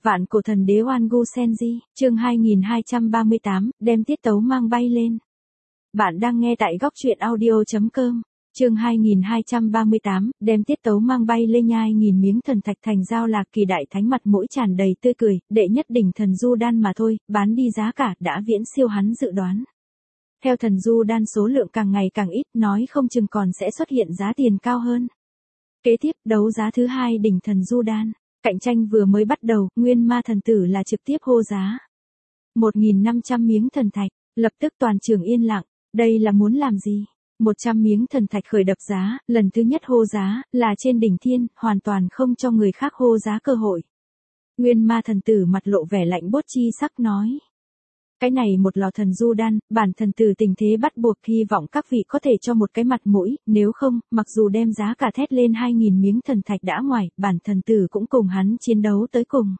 Vạn cổ thần đế Oan Gu Senji, chương 2238, đem tiết tấu mang bay lên. Bạn đang nghe tại góc truyện audio.com. Chương 2238, đem tiết tấu mang bay lên. Nhai nghìn miếng thần thạch thành giao Lạc Kỳ đại thánh mặt mũi tràn đầy tươi cười, đệ nhất đỉnh thần du đan mà thôi, bán đi giá cả đã viễn siêu hắn dự đoán. Theo thần du đan số lượng càng ngày càng ít, nói không chừng còn sẽ xuất hiện giá tiền cao hơn. Kế tiếp, đấu giá thứ hai đỉnh thần du đan. Cạnh tranh vừa mới bắt đầu, Nguyên Ma thần tử là trực tiếp hô giá. 1.500 miếng thần thạch, lập tức toàn trường yên lặng, đây là muốn làm gì? 100 miếng thần thạch khởi đập giá, lần thứ nhất hô giá, là trên đỉnh thiên, hoàn toàn không cho người khác hô giá cơ hội. Nguyên Ma thần tử mặt lộ vẻ lạnh bốt chi sắc nói. Cái này một lò thần du đan, bản thần tử tình thế bắt buộc hy vọng các vị có thể cho một cái mặt mũi, nếu không, mặc dù đem giá cả thét lên 2.000 miếng thần thạch đã ngoài, bản thần tử cũng cùng hắn chiến đấu tới cùng.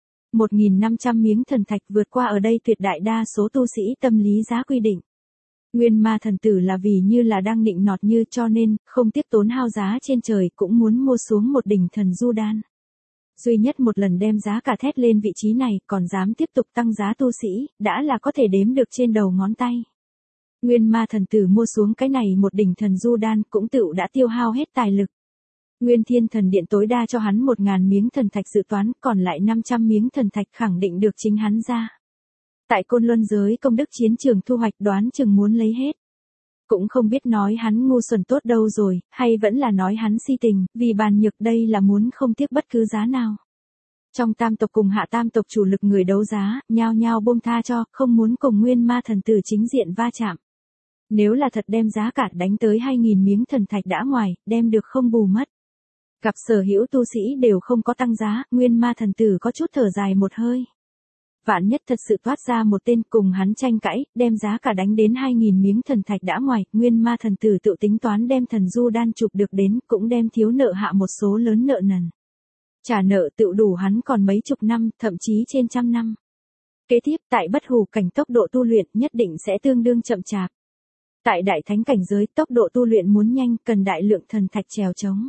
1.500 miếng thần thạch vượt qua ở đây tuyệt đại đa số tu sĩ tâm lý giá quy định. Nguyên Ma thần tử là vì như là đang nịnh nọt như cho nên, không tiếc tốn hao giá trên trời cũng muốn mua xuống một đỉnh thần du đan. Duy nhất một lần đem giá cả thét lên vị trí này, còn dám tiếp tục tăng giá tu sĩ, đã là có thể đếm được trên đầu ngón tay. Nguyên Ma thần tử mua xuống cái này một đỉnh thần du đan cũng tựu đã tiêu hao hết tài lực. Nguyên Thiên thần điện tối đa cho hắn 1.000 miếng thần thạch dự toán, còn lại 500 miếng thần thạch khẳng định được chính hắn ra. Tại Côn Luân giới công đức chiến trường thu hoạch đoán chừng muốn lấy hết. Cũng không biết nói hắn ngu xuẩn tốt đâu rồi, hay vẫn là nói hắn si tình, vì bàn nhược đây là muốn không tiếc bất cứ giá nào. Trong tam tộc cùng hạ tam tộc chủ lực người đấu giá, nhao nhao buông tha cho, không muốn cùng Nguyên Ma thần tử chính diện va chạm. Nếu là thật đem giá cả đánh tới 2.000 miếng thần thạch đã ngoài, đem được không bù mất. Gặp sở hữu tu sĩ đều không có tăng giá, Nguyên Ma thần tử có chút thở dài một hơi. Vạn nhất thật sự toát ra một tên cùng hắn tranh cãi, đem giá cả đánh đến 2.000 miếng thần thạch đã ngoài, Nguyên Ma thần tử tự tính toán đem thần du đan chụp được đến, cũng đem thiếu nợ hạ một số lớn nợ nần. Trả nợ tự đủ hắn còn mấy chục năm, thậm chí trên trăm năm. Kế tiếp, tại bất hủ cảnh tốc độ tu luyện nhất định sẽ tương đương chậm chạp. Tại đại thánh cảnh giới, tốc độ tu luyện muốn nhanh, cần đại lượng thần thạch trèo trống.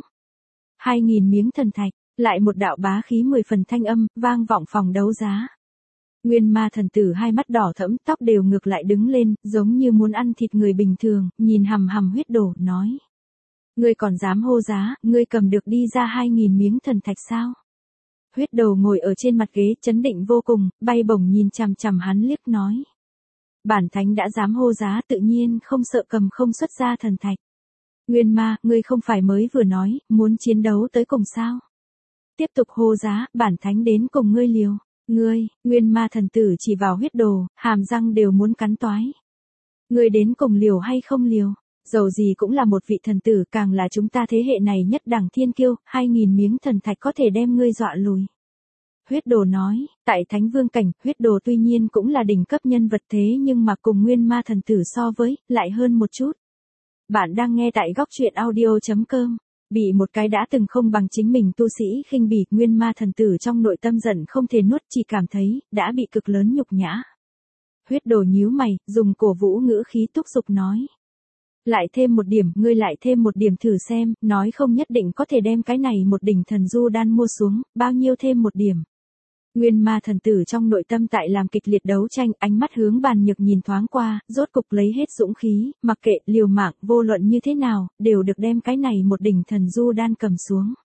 2.000 miếng thần thạch, lại một đạo bá khí 10 phần thanh âm, vang vọng phòng đấu giá. Nguyên Ma thần tử hai mắt đỏ thẫm, tóc đều ngược lại đứng lên, giống như muốn ăn thịt người bình thường, nhìn hằm hằm Huyết Đồ, nói. Ngươi còn dám hô giá, ngươi cầm được đi ra 2.000 miếng thần thạch sao? Huyết Đồ ngồi ở trên mặt ghế, chấn định vô cùng, bay bổng nhìn chằm chằm hắn liếc nói. Bản thánh đã dám hô giá tự nhiên không sợ cầm không xuất ra thần thạch. Nguyên Ma, ngươi không phải mới vừa nói, muốn chiến đấu tới cùng sao? Tiếp tục hô giá, bản thánh đến cùng ngươi liều. Ngươi, Nguyên Ma thần tử chỉ vào Huyết Đồ, hàm răng đều muốn cắn toái. Ngươi đến cùng liều hay không liều? Dầu gì cũng là một vị thần tử, càng là chúng ta thế hệ này nhất đẳng thiên kiêu, 2.000 miếng thần thạch có thể đem ngươi dọa lùi. Huyết Đồ nói, tại Thánh Vương cảnh, Huyết Đồ tuy nhiên cũng là đỉnh cấp nhân vật thế nhưng mà cùng Nguyên Ma thần tử so với, lại hơn một chút. Bạn đang nghe tại góc truyện audio.com. Bị một cái đã từng không bằng chính mình tu sĩ khinh bỉ, Nguyên Ma thần tử trong nội tâm giận không thể nuốt, chỉ cảm thấy đã bị cực lớn nhục nhã. Huyết Đồ nhíu mày, dùng cổ vũ ngữ khí thúc giục nói. Lại thêm một điểm, ngươi lại thêm một điểm thử xem, nói không nhất định có thể đem cái này một đỉnh thần du đan mua xuống, bao nhiêu thêm một điểm. Nguyên Ma thần tử trong nội tâm tại làm kịch liệt đấu tranh, ánh mắt hướng Bàn Nhược nhìn thoáng qua, rốt cục lấy hết dũng khí, mặc kệ liều mạng, vô luận như thế nào, đều được đem cái này một đỉnh thần du đan cầm xuống.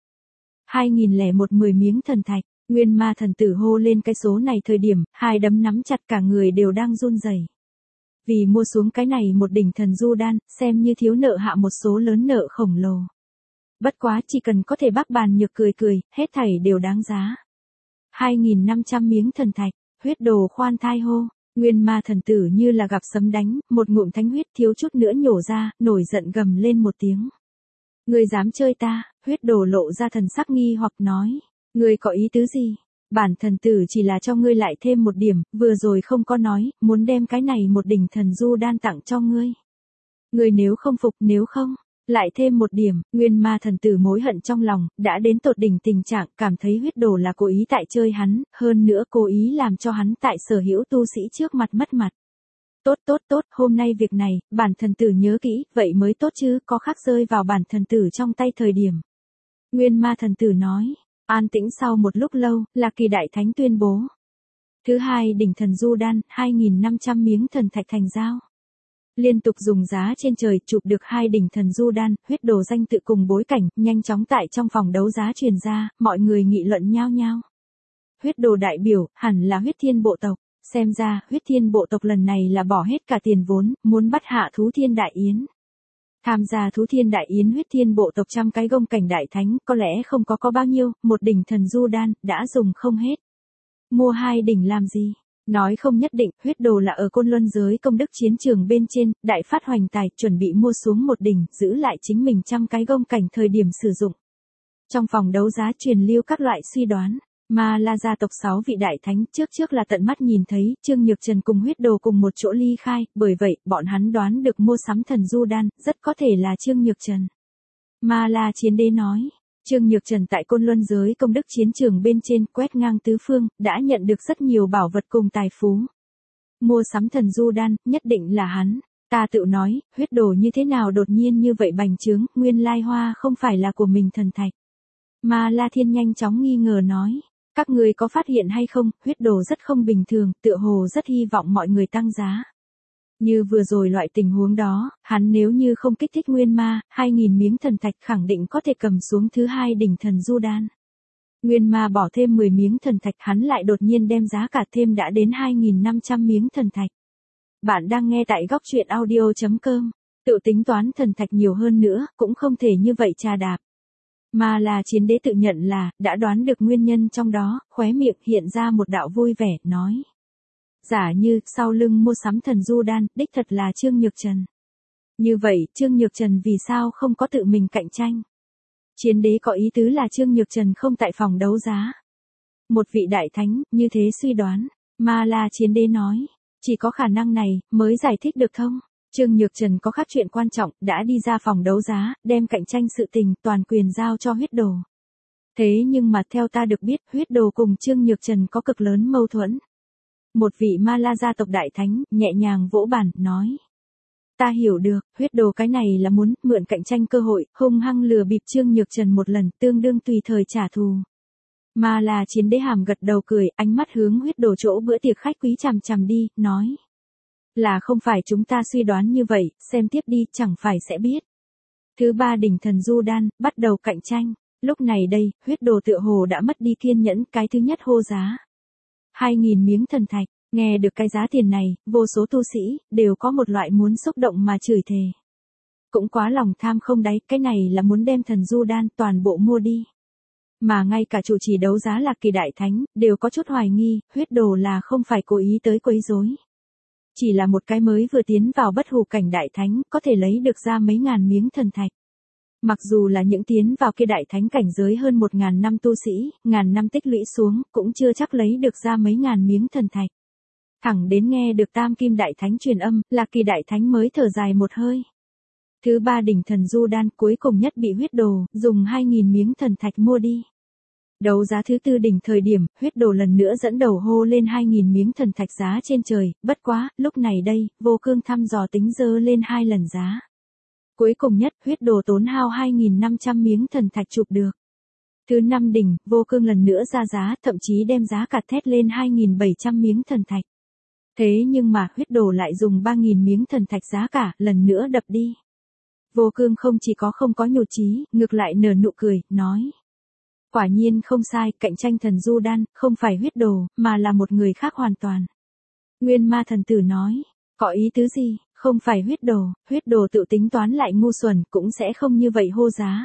2.010 miếng thần thạch, Nguyên Ma thần tử hô lên cái số này thời điểm, hai đấm nắm chặt cả người đều đang run rẩy. Vì mua xuống cái này một đỉnh thần du đan, xem như thiếu nợ hạ một số lớn nợ khổng lồ. Bất quá chỉ cần có thể bác Bàn Nhược cười cười, hết thảy đều đáng giá. 2.500 miếng thần thạch, Huyết Đồ khoan thai hô, Nguyên Ma thần tử như là gặp sấm đánh, một ngụm thánh huyết thiếu chút nữa nhổ ra, nổi giận gầm lên một tiếng. Ngươi dám chơi ta? Huyết Đồ lộ ra thần sắc nghi hoặc nói, ngươi có ý tứ gì? Bản thần tử chỉ là cho ngươi lại thêm một điểm, vừa rồi không có nói, muốn đem cái này một đỉnh thần du đan tặng cho ngươi. Ngươi nếu không phục, nếu không, lại thêm một điểm, Nguyên Ma thần tử mối hận trong lòng, đã đến tột đỉnh tình trạng, cảm thấy Huyết Đồ là cố ý tại chơi hắn, hơn nữa cố ý làm cho hắn tại sở hữu tu sĩ trước mặt mất mặt. Tốt, hôm nay việc này, bản thần tử nhớ kỹ, vậy mới tốt chứ, có khác rơi vào bản thần tử trong tay thời điểm. Nguyên Ma thần tử nói, An tĩnh sau một lúc lâu, Lạc Kỳ Đại Thánh tuyên bố. Thứ hai đỉnh thần du đan, 2.500 miếng thần thạch thành giao. Liên tục dùng giá trên trời chụp được hai đỉnh thần du đan, huyết đồ danh tự cùng bối cảnh, nhanh chóng tại trong phòng đấu giá truyền ra, mọi người nghị luận nhao nhao. Huyết đồ đại biểu, hẳn là huyết thiên bộ tộc, xem ra, huyết thiên bộ tộc lần này là bỏ hết cả tiền vốn, muốn bắt hạ thú thiên đại yến. Tham gia thú thiên đại yến huyết thiên bộ tộc trăm cái gông cảnh đại thánh, có lẽ không có bao nhiêu, một đỉnh thần du đan, đã dùng không hết. Mua hai đỉnh làm gì? Nói không nhất định, huyết đồ là ở Côn Luân giới công đức chiến trường bên trên, đại phát hoành tài, chuẩn bị mua xuống một đỉnh, giữ lại chính mình trăm cái gông cảnh thời điểm sử dụng. Trong phòng đấu giá truyền lưu các loại suy đoán, mà là gia tộc 6 vị đại thánh trước là tận mắt nhìn thấy, Trương Nhược Trần cùng huyết đồ cùng một chỗ ly khai, bởi vậy, bọn hắn đoán được mua sắm thần du đan, rất có thể là Trương Nhược Trần. Mà là chiến đế nói. Trương Nhược Trần tại Côn Luân giới công đức chiến trường bên trên quét ngang tứ phương, đã nhận được rất nhiều bảo vật cùng tài phú. Mua sắm thần du đan, nhất định là hắn. Ta tự nói, huyết đồ như thế nào đột nhiên như vậy bành trướng, nguyên lai hoa không phải là của mình thần thạch. Mà La Thiên nhanh chóng nghi ngờ nói, các người có phát hiện hay không, huyết đồ rất không bình thường, tựa hồ rất hy vọng mọi người tăng giá. Như vừa rồi loại tình huống đó, hắn nếu như không kích thích nguyên ma, 2.000 miếng thần thạch khẳng định có thể cầm xuống thứ hai đỉnh thần du đan. Nguyên ma bỏ thêm 10 miếng thần thạch, hắn lại đột nhiên đem giá cả thêm đã đến 2.500 miếng thần thạch. Bạn đang nghe tại góc truyện audio.com. Tự tính toán thần thạch nhiều hơn nữa, cũng không thể như vậy trà đạp. Mà là chiến đế tự nhận là, đã đoán được nguyên nhân trong đó, khóe miệng hiện ra một đạo vui vẻ, nói. Giả như, sau lưng mua sắm thần du đan, đích thật là Trương Nhược Trần. Như vậy, Trương Nhược Trần vì sao không có tự mình cạnh tranh? Chiến đế có ý tứ là Trương Nhược Trần không tại phòng đấu giá. Một vị đại thánh, như thế suy đoán, mà là chiến đế nói. Chỉ có khả năng này, mới giải thích được thông. Trương Nhược Trần có khác chuyện quan trọng, đã đi ra phòng đấu giá, đem cạnh tranh sự tình, toàn quyền giao cho huyết đồ. Thế nhưng mà theo ta được biết, huyết đồ cùng Trương Nhược Trần có cực lớn mâu thuẫn. Một vị ma la gia tộc đại thánh, nhẹ nhàng vỗ bàn, nói. Ta hiểu được, huyết đồ cái này là muốn mượn cạnh tranh cơ hội, hung hăng lừa bịp Trương Nhược Trần một lần, tương đương tùy thời trả thù. Mà là chiến đế hàm gật đầu cười, ánh mắt hướng huyết đồ chỗ bữa tiệc khách quý chằm chằm đi, nói. Là không phải chúng ta suy đoán như vậy, xem tiếp đi, chẳng phải sẽ biết. Thứ ba đỉnh thần du đan, bắt đầu cạnh tranh. Lúc này đây, huyết đồ tựa hồ đã mất đi kiên nhẫn, cái thứ nhất hô giá. 2.000 miếng thần thạch, nghe được cái giá tiền này, vô số tu sĩ, đều có một loại muốn xúc động mà chửi thề. Cũng quá lòng tham không đáy, cái này là muốn đem thần du đan toàn bộ mua đi. Mà ngay cả chủ trì đấu giá Lạc Kỳ Đại Thánh, đều có chút hoài nghi, huyết đồ là không phải cố ý tới quấy rối. Chỉ là một cái mới vừa tiến vào bất hủ cảnh đại thánh, có thể lấy được ra mấy ngàn miếng thần thạch. Mặc dù là những tiến vào kia đại thánh cảnh giới hơn 1.000 năm tu sĩ, ngàn năm tích lũy xuống, cũng chưa chắc lấy được ra mấy ngàn miếng thần thạch. Thẳng đến nghe được Tam Kim Đại Thánh truyền âm, Lạc Kỳ Đại Thánh mới thở dài một hơi. Thứ ba đỉnh thần du đan cuối cùng nhất bị huyết đồ, dùng 2.000 miếng thần thạch mua đi. Đấu giá thứ tư đỉnh thời điểm, huyết đồ lần nữa dẫn đầu hô lên 2.000 miếng thần thạch giá trên trời, bất quá, lúc này đây, vô cương thăm dò tính dơ lên 2 lần giá. Cuối cùng nhất, huyết đồ tốn hao 2.500 miếng thần thạch chụp được. Thứ năm đỉnh, vô cương lần nữa ra giá, thậm chí đem giá cả thét lên 2.700 miếng thần thạch. Thế nhưng mà, huyết đồ lại dùng 3.000 miếng thần thạch giá cả, lần nữa đập đi. Vô cương không chỉ có không có nhụt chí, ngược lại nở nụ cười, nói. Quả nhiên không sai, cạnh tranh thần du đan, không phải huyết đồ, mà là một người khác hoàn toàn. Nguyên ma thần tử nói, có ý tứ gì, không phải huyết đồ tự tính toán lại ngu xuẩn, cũng sẽ không như vậy hô giá.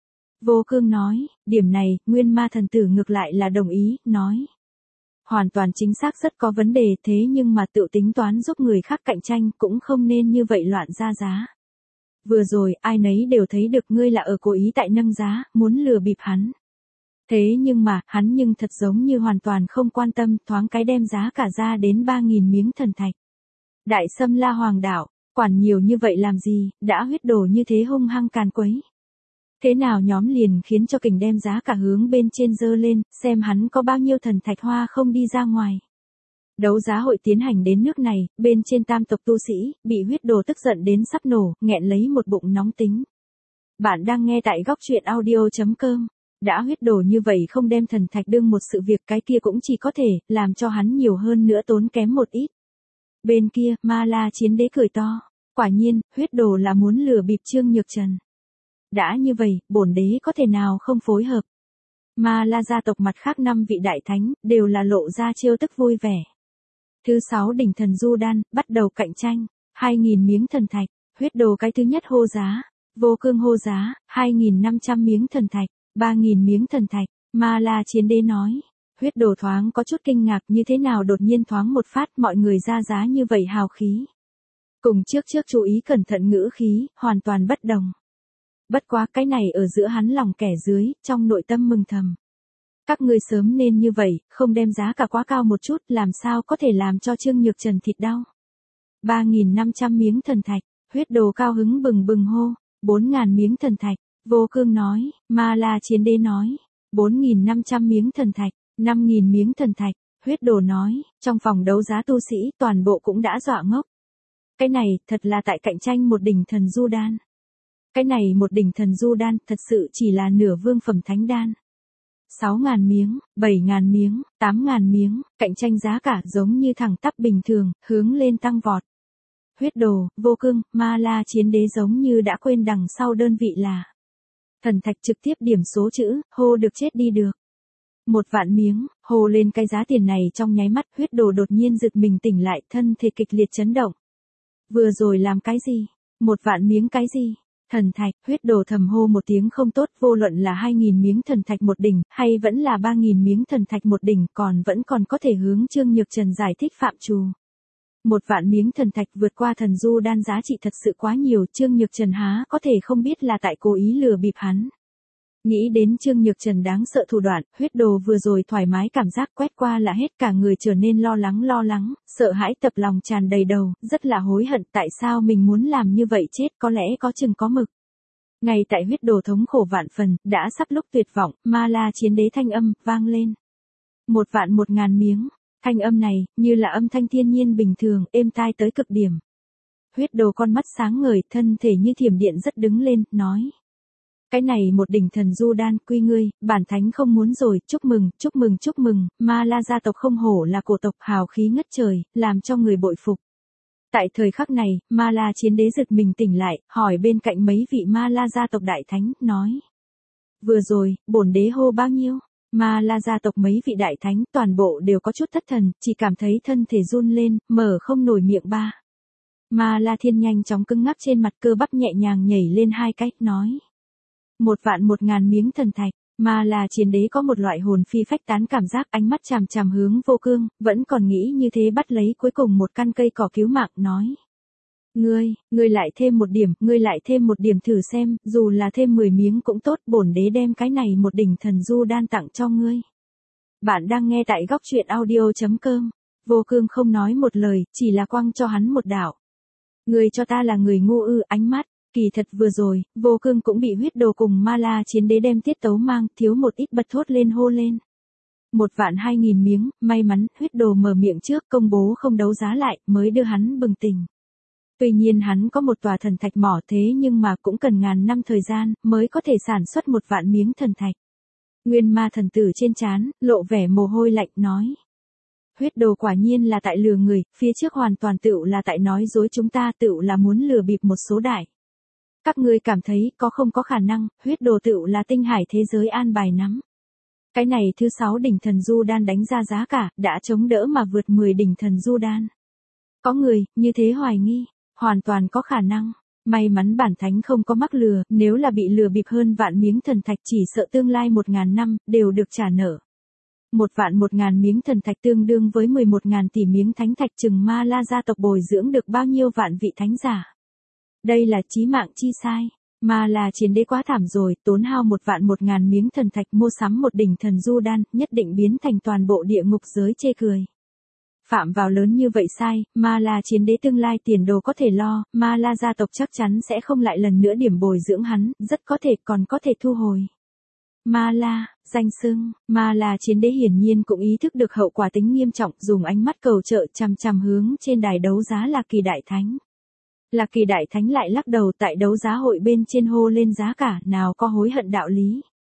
Vô cương nói, điểm này, nguyên ma thần tử ngược lại là đồng ý, nói. Hoàn toàn chính xác rất có vấn đề, thế nhưng mà tự tính toán giúp người khác cạnh tranh, cũng không nên như vậy loạn ra giá. Vừa rồi, ai nấy đều thấy được ngươi là ở cố ý tại nâng giá, muốn lừa bịp hắn. Thế nhưng mà, hắn nhưng thật giống như hoàn toàn không quan tâm, thoáng cái đem giá cả ra đến 3.000 miếng thần thạch. Đại Sâm La Hoàng đảo, quản nhiều như vậy làm gì, đã huyết đồ như thế hung hăng càn quấy. Thế nào nhóm liền khiến cho kình đem giá cả hướng bên trên dơ lên, xem hắn có bao nhiêu thần thạch hoa không đi ra ngoài. Đấu giá hội tiến hành đến nước này, bên trên tam tộc tu sĩ, bị huyết đồ tức giận đến sắp nổ, nghẹn lấy một bụng nóng tính. Bạn đang nghe tại góc truyện audio.com. Đã huyết đồ như vậy không đem thần thạch đương một sự việc, cái kia cũng chỉ có thể làm cho hắn nhiều hơn nữa tốn kém một ít. Bên kia, Ma La Chiến Đế cười to. Quả nhiên, huyết đồ là muốn lừa bịp Trương Nhược Trần. Đã như vậy, bổn đế có thể nào không phối hợp. Ma La gia tộc mặt khác 5 vị đại thánh, đều là lộ ra trêu tức vui vẻ. Thứ 6 đỉnh thần du đan, bắt đầu cạnh tranh. 2.000 miếng thần thạch, huyết đồ cái thứ nhất hô giá. Vô Cương hô giá, 2.500 miếng thần thạch, 3.000 miếng thần thạch. Ma La Chiến Đế nói. Huyết đồ thoáng có chút kinh ngạc, như thế nào đột nhiên thoáng một phát mọi người ra giá như vậy hào khí. Cùng trước chú ý cẩn thận ngữ khí, hoàn toàn bất đồng. Bất quá cái này ở giữa hắn lòng kẻ dưới, trong nội tâm mừng thầm. Các ngươi sớm nên như vậy, không đem giá cả quá cao một chút, làm sao có thể làm cho Trương Nhược Trần thịt đau. 3.500 miếng thần thạch, huyết đồ cao hứng bừng bừng hô. 4.000 miếng thần thạch, Vô Cương nói. Ma La Chiến Đế nói. 4.500 miếng thần thạch, 5.000 miếng thần thạch, huyết đồ nói. Trong phòng đấu giá tu sĩ toàn bộ cũng đã dọa ngốc. Cái này, thật là tại cạnh tranh một đỉnh thần du đan. Cái này một đỉnh thần du đan, thật sự chỉ là nửa vương phẩm thánh đan. 6.000 miếng, 7.000 miếng, 8.000 miếng, cạnh tranh giá cả giống như thẳng tắp bình thường, hướng lên tăng vọt. Huyết đồ, Vô Cương, Ma La Chiến Đế giống như đã quên đằng sau đơn vị là. Thần thạch trực tiếp điểm số chữ, hô được chết đi được. 1.000.000 miếng, hô lên cái giá tiền này trong nháy mắt, huyết đồ đột nhiên giật mình tỉnh lại, thân thể kịch liệt chấn động. Vừa rồi làm cái gì? 1.000.000 miếng cái gì? Thần thạch, huyết đồ thầm hô một tiếng không tốt, vô luận là 2.000 miếng thần thạch một đỉnh, hay vẫn là 3.000 miếng thần thạch một đỉnh, vẫn có thể hướng Trương Nhược Trần giải thích phạm trù. 1.000.000 miếng thần thạch vượt qua thần du đan giá trị thật sự quá nhiều, Trương Nhược Trần há có thể không biết là tại cố ý lừa bịp hắn. Nghĩ đến Trương Nhược Trần đáng sợ thủ đoạn, huyết đồ vừa rồi thoải mái cảm giác quét qua là hết, cả người trở nên lo lắng, sợ hãi tập lòng tràn đầy đầu, rất là hối hận tại sao mình muốn làm như vậy chết, có lẽ có chừng có mực. Ngay tại huyết đồ thống khổ vạn phần, đã sắp lúc tuyệt vọng, Ma La Chiến Đế thanh âm vang lên. 1.000.000 miếng, thanh âm này như là âm thanh thiên nhiên bình thường, êm tai tới cực điểm. Huyết đồ con mắt sáng ngời, thân thể như thiểm điện rất đứng lên, nói. Cái này một đỉnh thần du đan, quy ngươi, bản thánh không muốn rồi, chúc mừng, Ma La gia tộc không hổ là cổ tộc, hào khí ngất trời, làm cho người bội phục. Tại thời khắc này, Ma La Chiến Đế giật mình tỉnh lại, hỏi bên cạnh mấy vị Ma La gia tộc đại thánh, nói. Vừa rồi, bổn đế hô bao nhiêu? Ma La gia tộc mấy vị đại thánh toàn bộ đều có chút thất thần, chỉ cảm thấy thân thể run lên, mở không nổi miệng ba. Ma La Thiên nhanh chóng cứng ngắc trên mặt, cơ bắp nhẹ nhàng nhảy lên 2 cách, nói. 1.000.000 miếng thần thạch, Ma La Chiến Đế có một loại hồn phi phách tán cảm giác, ánh mắt chằm hướng Vô Cương, vẫn còn nghĩ như thế bắt lấy cuối cùng một căn cây cỏ cứu mạng, nói. Ngươi lại thêm một điểm thử xem, dù là thêm 10 miếng cũng tốt, bổn đế đem cái này một đỉnh thần du đan tặng cho ngươi. Bạn đang nghe tại góc truyện audio.com. Vô Cương không nói một lời, chỉ là quăng cho hắn một đạo. Ngươi cho ta là người ngu ư? Ánh mắt. Kỳ thật vừa rồi, Vô Cương cũng bị huyết đồ cùng Ma La Chiến Đế đem tiết tấu mang, thiếu một ít bật thốt lên hô lên. 1.200.000 miếng, may mắn, huyết đồ mở miệng trước công bố không đấu giá lại, mới đưa hắn bừng tỉnh. Tuy nhiên hắn có một tòa thần thạch mỏ, thế nhưng mà cũng cần ngàn năm thời gian, mới có thể sản xuất 1.000.000 miếng thần thạch. Nguyên Ma thần tử trên trán, lộ vẻ mồ hôi lạnh, nói. Huyết đồ quả nhiên là tại lừa người, phía trước hoàn toàn tựu là tại nói dối chúng ta, tựu là muốn lừa bịp một số đại. Các ngươi cảm thấy có không có khả năng, huyết đồ tựu là tinh hải thế giới an bài nắm. Cái này thứ 6 đỉnh thần du đan đánh ra giá cả, đã chống đỡ mà vượt 10 đỉnh thần du đan. Có người, như thế hoài nghi, hoàn toàn có khả năng. May mắn bản thánh không có mắc lừa, nếu là bị lừa bịp hơn vạn miếng thần thạch chỉ sợ tương lai 1.000 năm, đều được trả nợ. 1.000 miếng thần thạch tương đương với 11.000 tỷ miếng thánh thạch, chừng Ma La gia tộc bồi dưỡng được bao nhiêu vạn vị thánh giả. Đây là chí mạng chi sai. Ma La Chiến Đế quá thảm rồi, tốn hao 1.000 miếng thần thạch mua sắm một đỉnh thần du đan, nhất định biến thành toàn bộ địa ngục giới chê cười. Phạm vào lớn như vậy sai, Ma La Chiến Đế tương lai tiền đồ có thể lo, Ma La gia tộc chắc chắn sẽ không lại lần nữa điểm bồi dưỡng hắn, rất có thể còn có thể thu hồi. Ma La, danh xưng, Ma La Chiến Đế hiển nhiên cũng ý thức được hậu quả tính nghiêm trọng, dùng ánh mắt cầu trợ chằm hướng trên đài đấu giá Lạc Kỳ Đại Thánh. Lạc Kỳ Đại Thánh lại lắc đầu, tại đấu giá hội bên trên hô lên giá cả, nào có hối hận đạo lý.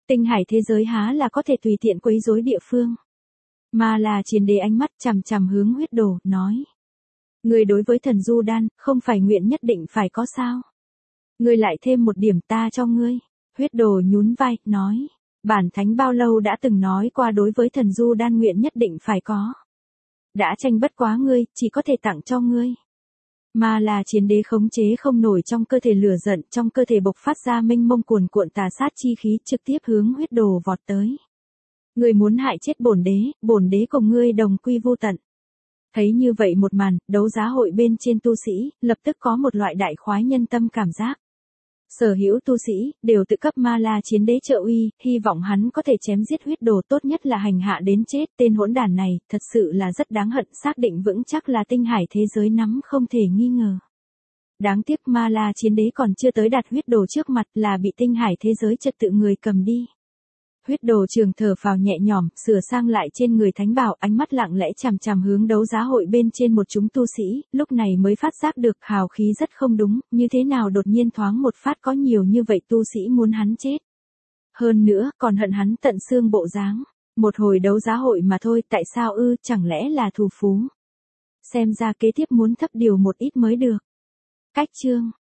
Tinh hải thế giới há là có thể tùy tiện quấy rối địa phương. Mà là Chiến Đế ánh mắt chằm chằm hướng Huyết Đồ, nói. Ngươi đối với thần du đan, không phải nguyện nhất định phải có sao. Ngươi lại thêm một điểm ta cho ngươi. Huyết Đồ nhún vai, nói. Bản thánh bao lâu đã từng nói qua đối với thần du đan nguyện nhất định phải có. Đã tranh bất quá ngươi, chỉ có thể tặng cho ngươi. Mà là Chiến Đế khống chế không nổi trong cơ thể lửa giận, trong cơ thể bộc phát ra mênh mông cuồn cuộn tà sát chi khí trực tiếp hướng Huyết Đồ vọt tới. Ngươi muốn hại chết bổn đế cùng ngươi đồng quy vu tận. Thấy như vậy một màn, đấu giá hội bên trên tu sĩ, lập tức có một loại đại khoái nhân tâm cảm giác. Sở hữu tu sĩ, đều tự cấp Ma La Chiến Đế trợ uy, hy vọng hắn có thể chém giết Huyết Đồ, tốt nhất là hành hạ đến chết. Tên hỗn đản này, thật sự là rất đáng hận, xác định vững chắc là tinh hải thế giới nắm không thể nghi ngờ. Đáng tiếc Ma La Chiến Đế còn chưa tới đạt Huyết Đồ trước mặt là bị tinh hải thế giới trật tự người cầm đi. Huyết Đồ trường thở phào nhẹ nhõm, sửa sang lại trên người thánh bảo, ánh mắt lặng lẽ chằm chằm hướng đấu giá hội bên trên một chúng tu sĩ, lúc này mới phát giác được hào khí rất không đúng, như thế nào đột nhiên thoáng một phát có nhiều như vậy tu sĩ muốn hắn chết. Hơn nữa, còn hận hắn tận xương bộ dáng. Một hồi đấu giá hội mà thôi, tại sao chẳng lẽ là thù phú. Xem ra kế tiếp muốn thấp điều một ít mới được. Cách chương